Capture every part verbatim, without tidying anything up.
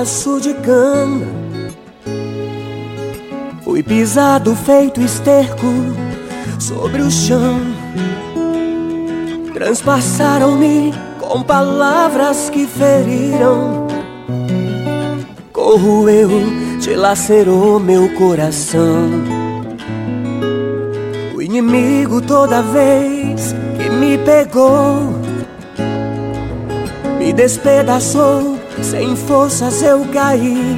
pedaço de cana. Fui pisado feito esterco sobre o chão. Transpassaram-me com palavras que feriram. Corroeu, dilacerou meu coração. O inimigo toda vez que me pegou me despedaçou, sem forças eu caí.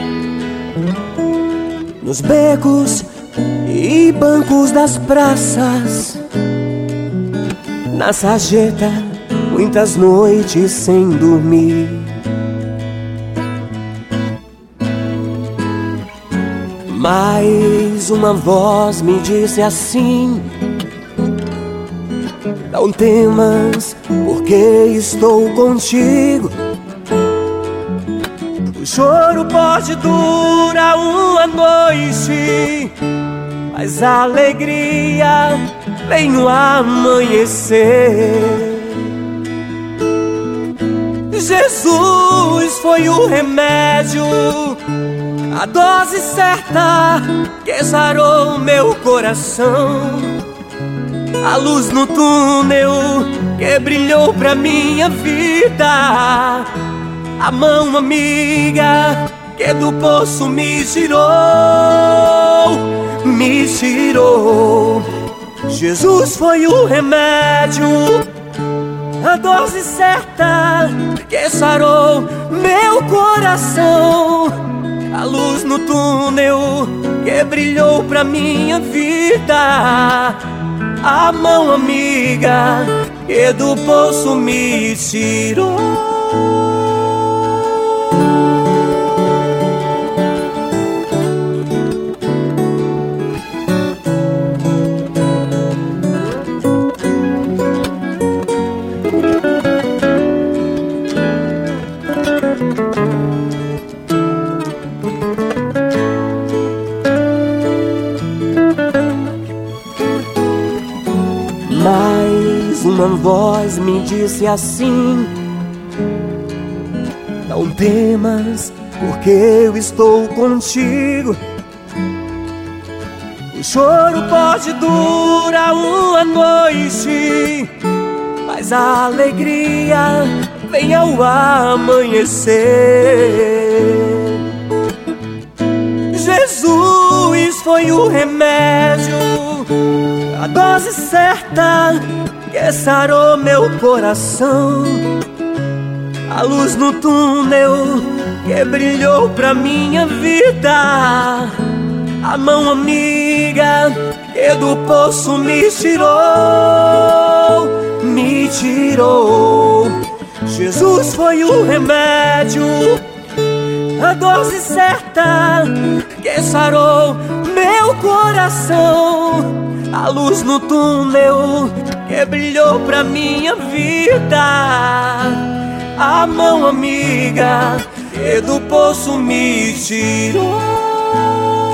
Nos becos e bancos das praças, na sarjeta, muitas noites sem dormir. Mas uma voz me disse assim: não temas, porque estou contigo. O choro pode durar uma noite, mas a alegria vem no amanhecer. Jesus foi o remédio, a dose certa que sarou meu coração. A luz no túnel que brilhou pra minha vida. A mão amiga que do poço me tirou, me tirou. Jesus foi o remédio, a dose certa que sarou meu coração. A luz no túnel que brilhou pra minha vida. A mão amiga que do poço me tirou. Mas uma voz me disse assim: não temas, porque eu estou contigo. O choro pode durar uma noite, mas a alegria vem ao amanhecer. Jesus foi o remédio, a dose certa que sarou meu coração. A luz no túnel que brilhou pra minha vida. A mão amiga que do poço me tirou, me tirou. Jesus foi o remédio, a dose certa que sarou meu coração. A luz no túnel que brilhou pra minha vida. A mão amiga que do poço me tirou.